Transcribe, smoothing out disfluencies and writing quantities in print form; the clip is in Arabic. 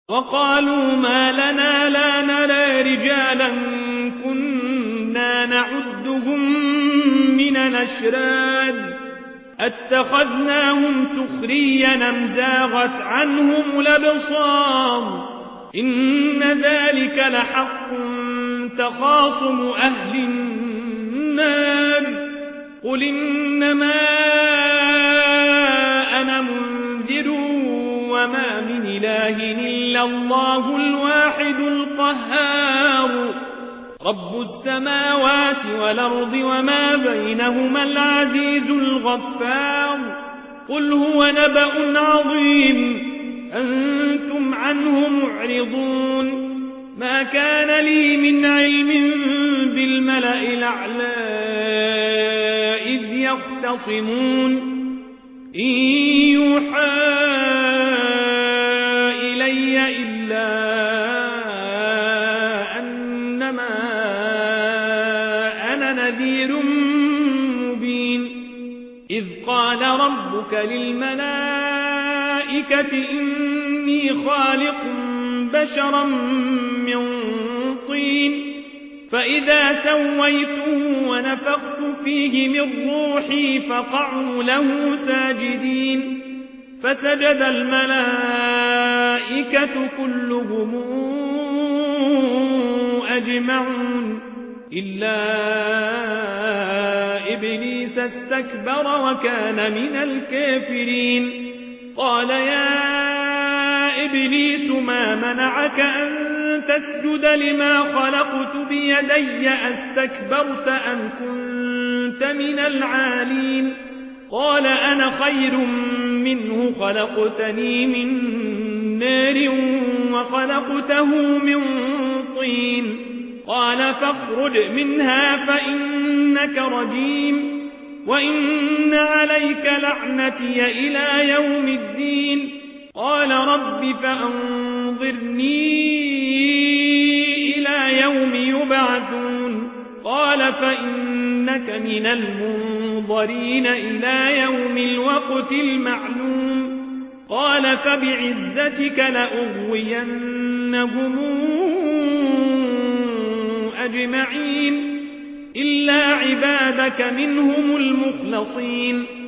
وقالوا ما لنا لا نرى رجالا كنا نعدهم من الأشرار اتخذناهم سخريا أم زاغت عنهم الأبصار إن ذلك لحق تخاصم أهل النار قل إنما أنا منذر وما من إله إلا الله الواحد القهار رب السماوات والأرض وما بينهما العزيز الغفار قل هو نبأ عظيم أنتم عنه معرضون ما كان لي من علم بالملأ الأعلى إذ يختصمون إن يوحى إلي إلا أنما أنا نذير مبين إذ قال ربك للملائكة إني خالق بشرا من طين فإذا سويته ونفخت فيه من روحي فقعوا له ساجدين فسجد الملائكة كلهم أجمعون إلا إبليس استكبر وكان من الكافرين قال يا إبليس ما منعك أن تسجد لما خلقت بيدي أستكبرت أم كنت من العالين قال أنا خير منه خلقتني من نار وخلقته من طين قال فاخرج منها فإنك رجيم وإن عليك لعنتي إلى يوم الدين قال رب فأنظرني إلى يوم يبعثون قال فإنك من المنظرين إلى يوم الوقت المعلوم قال فبعزتك لأغوينهم أجمعين إلا عبادك منهم المخلصين